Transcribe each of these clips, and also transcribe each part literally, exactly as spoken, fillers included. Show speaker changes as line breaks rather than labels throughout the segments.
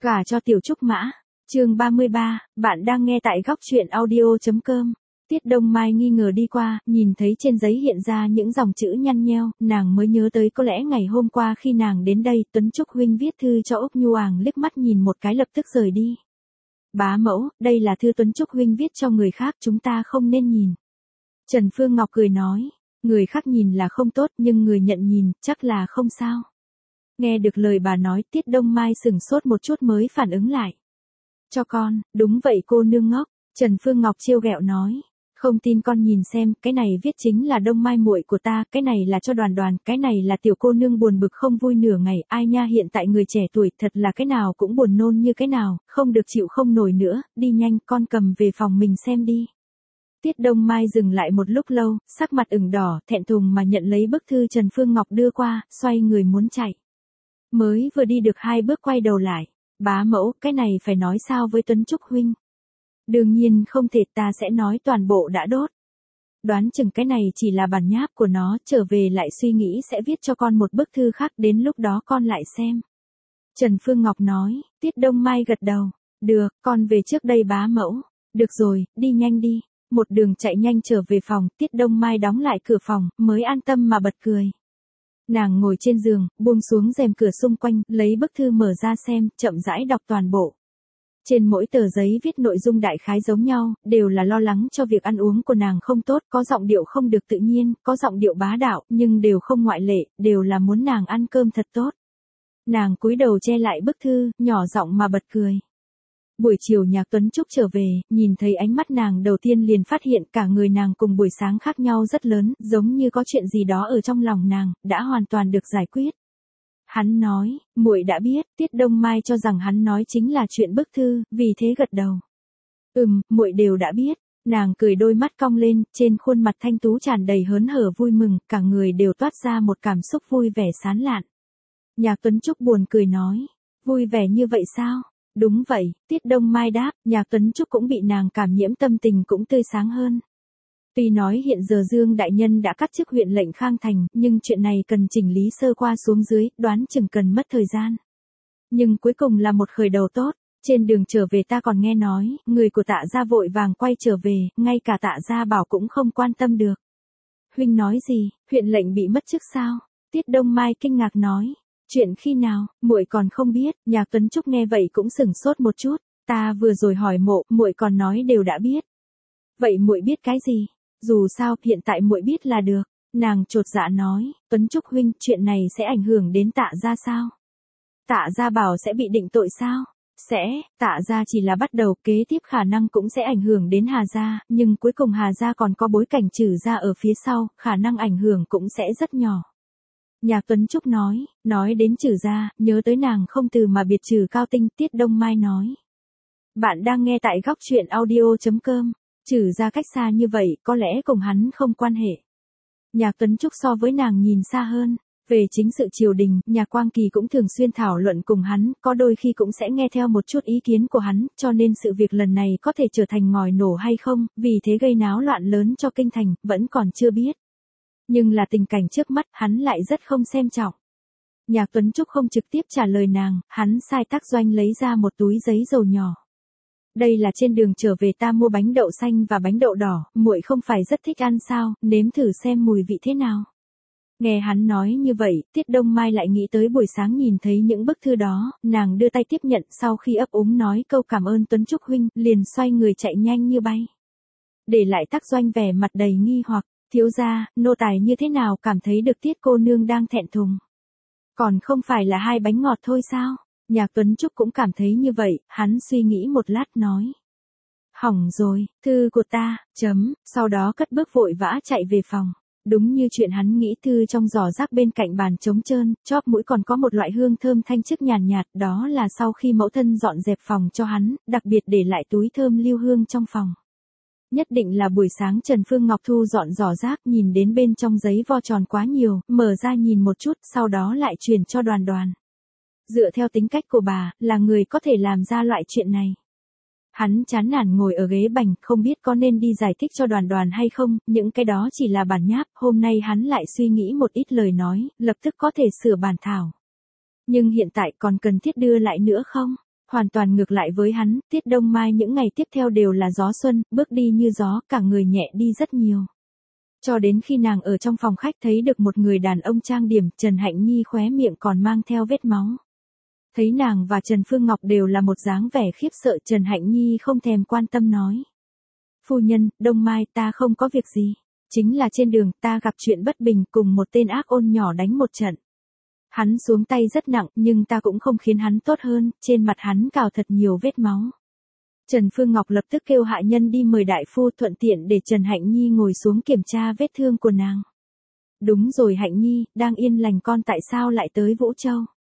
Gả cho Tiểu Trúc Mã, chương ba mươi ba, bạn đang nghe tại góc truyện audio.com. Tiết Đông Mai nghi ngờ đi qua, nhìn thấy trên giấy hiện ra những dòng chữ nhăn nheo, nàng mới nhớ tới có lẽ ngày hôm qua khi nàng đến đây, Tuấn Trúc huynh viết thư cho Úc Nhu Àng, liếc mắt nhìn một cái lập tức rời đi. Bá mẫu, đây là thư Tuấn Trúc huynh viết cho người khác, chúng ta không nên nhìn. Trần Phương Ngọc cười nói, người khác nhìn là không tốt nhưng người nhận nhìn, chắc là không sao. Nghe được lời bà nói, Tiết Đông Mai sửng sốt một chút mới phản ứng lại. Cho con, đúng vậy cô nương ngốc, Trần Phương Ngọc trêu ghẹo nói. Không tin con nhìn xem, cái này viết chính là Đông Mai muội của ta, cái này là cho Đoàn Đoàn, cái này là tiểu cô nương buồn bực không vui nửa ngày, ai nha, hiện tại người trẻ tuổi thật là cái nào cũng buồn nôn như cái nào, không được chịu không nổi nữa, đi nhanh, con cầm về phòng mình xem đi. Tiết Đông Mai dừng lại một lúc lâu, sắc mặt ửng đỏ, thẹn thùng mà nhận lấy bức thư Trần Phương Ngọc đưa qua, xoay người muốn chạy. Mới vừa đi được hai bước quay đầu lại, bá mẫu, cái này phải nói sao với Tuấn Trúc huynh? Đương nhiên không thể, ta sẽ nói toàn bộ đã đốt. Đoán chừng cái này chỉ là bản nháp của nó, trở về lại suy nghĩ sẽ viết cho con một bức thư khác, đến lúc đó con lại xem. Trần Phương Ngọc nói, Tiết Đông Mai gật đầu, được, con về trước đây bá mẫu. Được rồi, đi nhanh đi. Một đường chạy nhanh trở về phòng, Tiết Đông Mai đóng lại cửa phòng, mới an tâm mà bật cười. Nàng ngồi trên giường, buông xuống rèm cửa xung quanh, lấy bức thư mở ra xem, chậm rãi đọc toàn bộ. Trên mỗi tờ giấy viết nội dung đại khái giống nhau, đều là lo lắng cho việc ăn uống của nàng không tốt, có giọng điệu không được tự nhiên, có giọng điệu bá đạo, nhưng đều không ngoại lệ, đều là muốn nàng ăn cơm thật tốt. Nàng cúi đầu che lại bức thư, nhỏ giọng mà bật cười. Buổi chiều Nhạc Tuấn Trúc trở về, nhìn thấy ánh mắt nàng đầu tiên liền phát hiện cả người nàng cùng buổi sáng khác nhau rất lớn, giống như có chuyện gì đó ở trong lòng nàng, đã hoàn toàn được giải quyết. Hắn nói, muội đã biết, Tiết Đông Mai cho rằng hắn nói chính là chuyện bức thư, vì thế gật đầu. Ừm, muội đều đã biết. Nàng cười đôi mắt cong lên, trên khuôn mặt thanh tú tràn đầy hớn hở vui mừng, cả người đều toát ra một cảm xúc vui vẻ sán lạn. Nhạc Tuấn Trúc buồn cười nói, vui vẻ như vậy sao? Đúng vậy, Tiết Đông Mai đáp, Nhạc Tuấn Trúc cũng bị nàng cảm nhiễm, tâm tình cũng tươi sáng hơn. Tuy nói hiện giờ Dương Đại Nhân đã cắt chức huyện lệnh Khang Thành, nhưng chuyện này cần chỉnh lý sơ qua xuống dưới, đoán chừng cần mất thời gian. Nhưng cuối cùng là một khởi đầu tốt, trên đường trở về ta còn nghe nói, người của Tạ gia vội vàng quay trở về, ngay cả Tạ gia bảo cũng không quan tâm được. Huynh nói gì, huyện lệnh bị mất chức sao? Tiết Đông Mai kinh ngạc nói. Chuyện khi nào, muội còn không biết. Nhạc Tuấn Trúc nghe vậy cũng sửng sốt một chút, ta vừa rồi hỏi mộ, muội còn nói đều đã biết. Vậy muội biết cái gì? Dù sao, hiện tại muội biết là được. Nàng chột dạ nói, Tuấn Trúc huynh, chuyện này sẽ ảnh hưởng đến Tạ gia sao? Tạ gia bảo sẽ bị định tội sao? Sẽ, Tạ gia chỉ là bắt đầu, kế tiếp khả năng cũng sẽ ảnh hưởng đến Hà gia, nhưng cuối cùng Hà gia còn có bối cảnh Trử gia ở phía sau, khả năng ảnh hưởng cũng sẽ rất nhỏ. Nhạc Tuấn Trúc nói, nói đến Trử gia, nhớ tới nàng không từ mà biệt trừ Cao Tinh. Tiết Đông Mai nói. Bạn đang nghe tại góc truyện audio.com. Trử gia cách xa như vậy, có lẽ cùng hắn không quan hệ. Nhạc Tuấn Trúc so với nàng nhìn xa hơn. Về chính sự triều đình, Nhạc Quang Kỳ cũng thường xuyên thảo luận cùng hắn, có đôi khi cũng sẽ nghe theo một chút ý kiến của hắn, cho nên sự việc lần này có thể trở thành ngòi nổ hay không, vì thế gây náo loạn lớn cho kinh thành, vẫn còn chưa biết. Nhưng là tình cảnh trước mắt, hắn lại rất không xem trọng. Nhạc Tuấn Trúc không trực tiếp trả lời nàng, hắn sai tác doanh lấy ra một túi giấy dầu nhỏ. Đây là trên đường trở về ta mua bánh đậu xanh và bánh đậu đỏ, muội không phải rất thích ăn sao, nếm thử xem mùi vị thế nào. Nghe hắn nói như vậy, Tiết Đông Mai lại nghĩ tới buổi sáng nhìn thấy những bức thư đó, nàng đưa tay tiếp nhận, sau khi ấp úng nói câu cảm ơn Tuấn Trúc huynh, liền xoay người chạy nhanh như bay. Để lại tác doanh vẻ mặt đầy nghi hoặc, thiếu gia, nô tài như thế nào cảm thấy được Tiết cô nương đang thẹn thùng. Còn không phải là hai bánh ngọt thôi sao? Nhạc Tuấn Trúc cũng cảm thấy như vậy, hắn suy nghĩ một lát nói. Hỏng rồi, thư của ta, chấm, sau đó cất bước vội vã chạy về phòng. Đúng như chuyện hắn nghĩ, thư trong giỏ rác bên cạnh bàn trống trơn, chóp mũi còn có một loại hương thơm thanh chức nhàn nhạt, đó là sau khi mẫu thân dọn dẹp phòng cho hắn, đặc biệt để lại túi thơm lưu hương trong phòng. Nhất định là buổi sáng Trần Phương Ngọc thu dọn giỏ rác, nhìn đến bên trong giấy vo tròn quá nhiều, mở ra nhìn một chút, sau đó lại truyền cho Đoàn Đoàn. Dựa theo tính cách của bà, là người có thể làm ra loại chuyện này. Hắn chán nản ngồi ở ghế bành, không biết có nên đi giải thích cho Đoàn Đoàn hay không, những cái đó chỉ là bản nháp, hôm nay hắn lại suy nghĩ một ít lời nói, lập tức có thể sửa bản thảo. Nhưng hiện tại còn cần thiết đưa lại nữa không? Hoàn toàn ngược lại với hắn, Tiết Đông Mai những ngày tiếp theo đều là gió xuân, bước đi như gió, cả người nhẹ đi rất nhiều. Cho đến khi nàng ở trong phòng khách thấy được một người đàn ông trang điểm, Trần Hạnh Nhi khóe miệng còn mang theo vết máu. Thấy nàng và Trần Phương Ngọc đều là một dáng vẻ khiếp sợ, Trần Hạnh Nhi không thèm quan tâm nói. Phu nhân, Đông Mai, ta không có việc gì. Chính là trên đường ta gặp chuyện bất bình, cùng một tên ác ôn nhỏ đánh một trận. Hắn xuống tay rất nặng, nhưng ta cũng không khiến hắn tốt hơn, trên mặt hắn cào thật nhiều vết máu. Trần Phương Ngọc lập tức kêu hạ nhân đi mời đại phu, thuận tiện để Trần Hạnh Nhi ngồi xuống kiểm tra vết thương của nàng. Đúng rồi Hạnh Nhi, đang yên lành con tại sao lại tới Vũ Châu?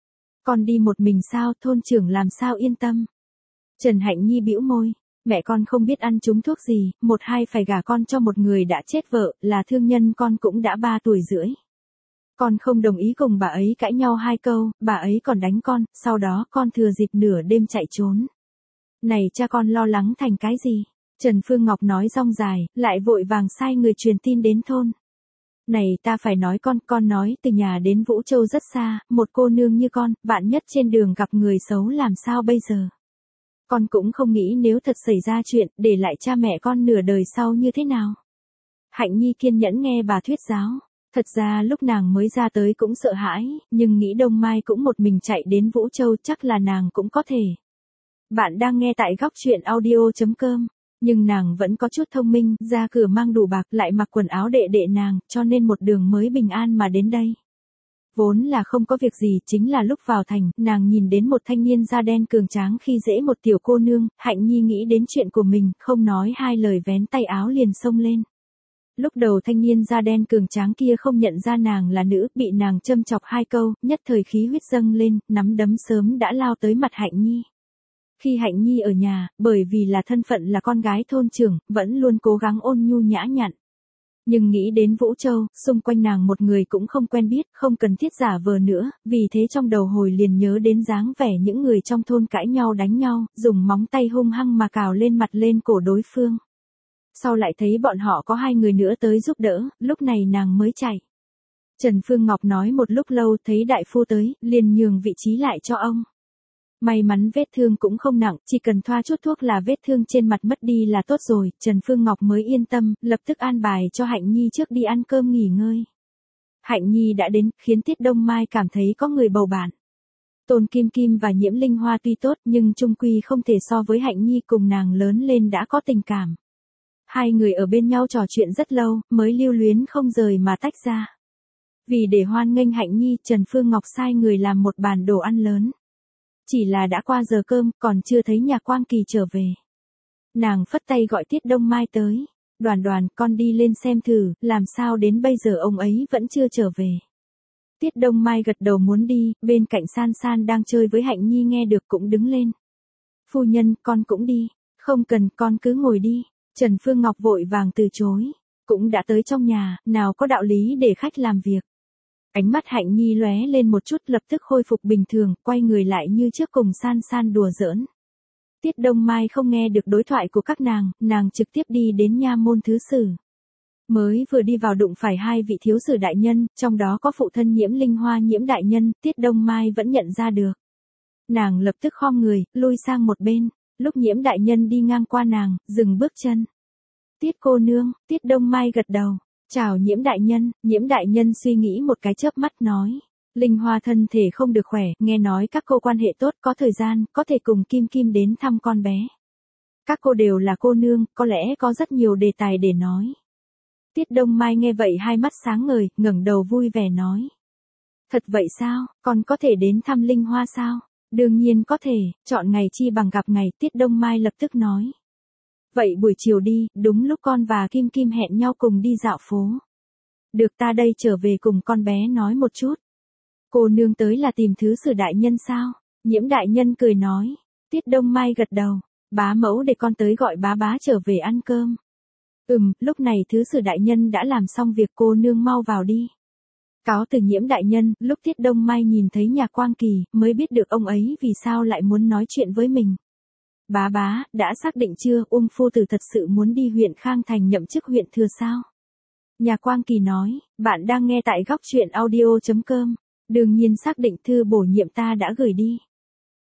Con đi một mình sao, thôn trưởng làm sao yên tâm? Trần Hạnh Nhi bĩu môi, mẹ con không biết ăn trúng thuốc gì, một hai phải gả con cho một người đã chết vợ, là thương nhân con cũng đã ba tuổi rưỡi. Con không đồng ý cùng bà ấy cãi nhau hai câu, bà ấy còn đánh con, sau đó con thừa dịp nửa đêm chạy trốn. Này cha con lo lắng thành cái gì? Trần Phương Ngọc nói rong dài, lại vội vàng sai người truyền tin đến thôn. Này ta phải nói con, con nói từ nhà đến Vũ Châu rất xa, một cô nương như con, vạn nhất trên đường gặp người xấu làm sao bây giờ? Con cũng không nghĩ nếu thật xảy ra chuyện, để lại cha mẹ con nửa đời sau như thế nào? Hạnh Nhi kiên nhẫn nghe bà thuyết giáo. Thật ra lúc nàng mới ra tới cũng sợ hãi, nhưng nghĩ Đông Mai cũng một mình chạy đến Vũ Châu chắc là nàng cũng có thể. Bạn đang nghe tại góc truyện audio chấm com. Nhưng nàng vẫn có chút thông minh, ra cửa mang đủ bạc lại mặc quần áo đệ đệ nàng, cho nên một đường mới bình an mà đến đây. Vốn là không có việc gì, chính là lúc vào thành, nàng nhìn đến một thanh niên da đen cường tráng khi dễ một tiểu cô nương, Hạnh Nhi nghĩ đến chuyện của mình, không nói hai lời vén tay áo liền xông lên. Lúc đầu thanh niên da đen cường tráng kia không nhận ra nàng là nữ, bị nàng châm chọc hai câu, nhất thời khí huyết dâng lên, nắm đấm sớm đã lao tới mặt Hạnh Nhi. Khi Hạnh Nhi ở nhà, bởi vì là thân phận là con gái thôn trưởng, vẫn luôn cố gắng ôn nhu nhã nhặn. Nhưng nghĩ đến Vũ Châu, xung quanh nàng một người cũng không quen biết, không cần thiết giả vờ nữa, vì thế trong đầu hồi liền nhớ đến dáng vẻ những người trong thôn cãi nhau đánh nhau, dùng móng tay hung hăng mà cào lên mặt lên cổ đối phương. Sau lại thấy bọn họ có hai người nữa tới giúp đỡ, lúc này nàng mới chạy. Trần Phương Ngọc nói một lúc lâu thấy đại phu tới, liền nhường vị trí lại cho ông. May mắn vết thương cũng không nặng, chỉ cần thoa chút thuốc là vết thương trên mặt mất đi là tốt rồi, Trần Phương Ngọc mới yên tâm, lập tức an bài cho Hạnh Nhi trước đi ăn cơm nghỉ ngơi. Hạnh Nhi đã đến, khiến Tiết Đông Mai cảm thấy có người bầu bạn. Tôn Kim Kim và Nhiễm Linh Hoa tuy tốt nhưng chung quy không thể so với Hạnh Nhi, cùng nàng lớn lên đã có tình cảm. Hai người ở bên nhau trò chuyện rất lâu, mới lưu luyến không rời mà tách ra. Vì để hoan nghênh Hạnh Nhi, Trần Phương Ngọc sai người làm một bàn đồ ăn lớn. Chỉ là đã qua giờ cơm, còn chưa thấy nhà Quang Kỳ trở về. Nàng phất tay gọi Tiết Đông Mai tới. Đoàn đoàn, con đi lên xem thử, làm sao đến bây giờ ông ấy vẫn chưa trở về. Tiết Đông Mai gật đầu muốn đi, bên cạnh San San đang chơi với Hạnh Nhi nghe được cũng đứng lên. Phu nhân, con cũng đi. Không cần, con cứ ngồi đi. Trần Phương Ngọc vội vàng từ chối. Cũng đã tới trong nhà, nào có đạo lý để khách làm việc. Ánh mắt Hạnh Nhi lóe lên một chút, lập tức khôi phục bình thường, quay người lại như trước cùng San San đùa giỡn. Tiết Đông Mai không nghe được đối thoại của các nàng, nàng trực tiếp đi đến nha môn thứ sử. Mới vừa đi vào đụng phải hai vị thiếu sử đại nhân, trong đó có phụ thân Nhiễm Linh Hoa Nhiễm đại nhân, Tiết Đông Mai vẫn nhận ra được. Nàng lập tức khom người, lui sang một bên, lúc Nhiễm đại nhân đi ngang qua nàng, dừng bước chân. Tiết cô nương, Tiết Đông Mai gật đầu. Chào Nhiễm đại nhân, Nhiễm đại nhân suy nghĩ một cái chớp mắt nói. Linh Hoa thân thể không được khỏe, nghe nói các cô quan hệ tốt, có thời gian, có thể cùng Kim Kim đến thăm con bé. Các cô đều là cô nương, có lẽ có rất nhiều đề tài để nói. Tiết Đông Mai nghe vậy hai mắt sáng ngời, ngẩng đầu vui vẻ nói. Thật vậy sao, con có thể đến thăm Linh Hoa sao? Đương nhiên có thể, chọn ngày chi bằng gặp ngày, Tiết Đông Mai lập tức nói. Vậy buổi chiều đi, đúng lúc con và Kim Kim hẹn nhau cùng đi dạo phố. Được, ta đây trở về cùng con bé nói một chút. Cô nương tới là tìm thứ sử đại nhân sao? Nhiễm đại nhân cười nói. Tiết Đông Mai gật đầu. Bá mẫu để con tới gọi bá bá trở về ăn cơm. Ừm, lúc này thứ sử đại nhân đã làm xong việc, cô nương mau vào đi. Cáo từ Nhiễm đại nhân, lúc Tiết Đông Mai nhìn thấy nhà Quang Kỳ, mới biết được ông ấy vì sao lại muốn nói chuyện với mình. Bá bá, đã xác định chưa, Uông phu tử thật sự muốn đi huyện Khang Thành nhậm chức huyện thừa sao? Nhà Quang Kỳ nói, bạn đang nghe tại góc truyện audio chấm com. Đương nhiên xác định, thư bổ nhiệm ta đã gửi đi.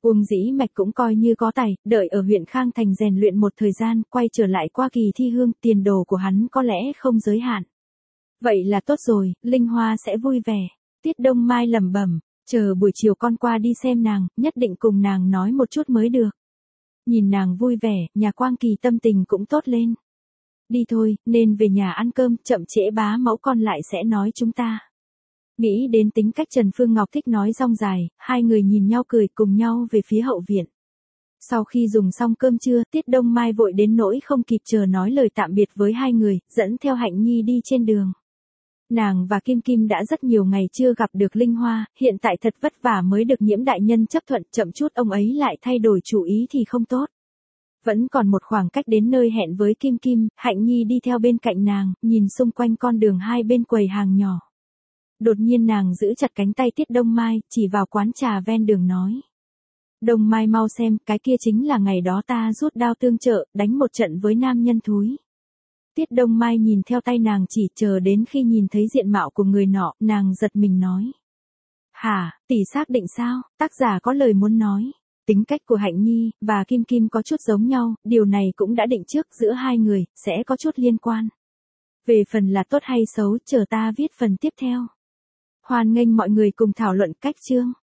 Uông Dĩ Mạch cũng coi như có tài, đợi ở huyện Khang Thành rèn luyện một thời gian, quay trở lại qua kỳ thi hương, tiền đồ của hắn có lẽ không giới hạn. Vậy là tốt rồi, Linh Hoa sẽ vui vẻ. Tiết Đông Mai lẩm bẩm, chờ buổi chiều con qua đi xem nàng, nhất định cùng nàng nói một chút mới được. Nhìn nàng vui vẻ, nhà Quang Kỳ tâm tình cũng tốt lên. Đi thôi, nên về nhà ăn cơm, chậm trễ bá mẫu con lại sẽ nói chúng ta. Nghĩ đến tính cách Trần Phương Ngọc thích nói rong dài, hai người nhìn nhau cười cùng nhau về phía hậu viện. Sau khi dùng xong cơm trưa, Tiết Đông Mai vội đến nỗi không kịp chờ nói lời tạm biệt với hai người, dẫn theo Hạnh Nhi đi trên đường. Nàng và Kim Kim đã rất nhiều ngày chưa gặp được Linh Hoa, hiện tại thật vất vả mới được Nhiễm đại nhân chấp thuận, chậm chút ông ấy lại thay đổi chủ ý thì không tốt. Vẫn còn một khoảng cách đến nơi hẹn với Kim Kim, Hạnh Nhi đi theo bên cạnh nàng, nhìn xung quanh con đường hai bên quầy hàng nhỏ. Đột nhiên nàng giữ chặt cánh tay Tiết Đông Mai, chỉ vào quán trà ven đường nói. Đông Mai mau xem, cái kia chính là ngày đó ta rút đao tương trợ, đánh một trận với nam nhân thúi. Tiết Đông Mai nhìn theo tay nàng chỉ, chờ đến khi nhìn thấy diện mạo của người nọ, nàng giật mình nói. Hả, tỷ xác định sao? Tác giả có lời muốn nói. Tính cách của Hạnh Nhi và Kim Kim có chút giống nhau, điều này cũng đã định trước, giữa hai người sẽ có chút liên quan. Về phần là tốt hay xấu, chờ ta viết phần tiếp theo. Hoan nghênh mọi người cùng thảo luận cách chương.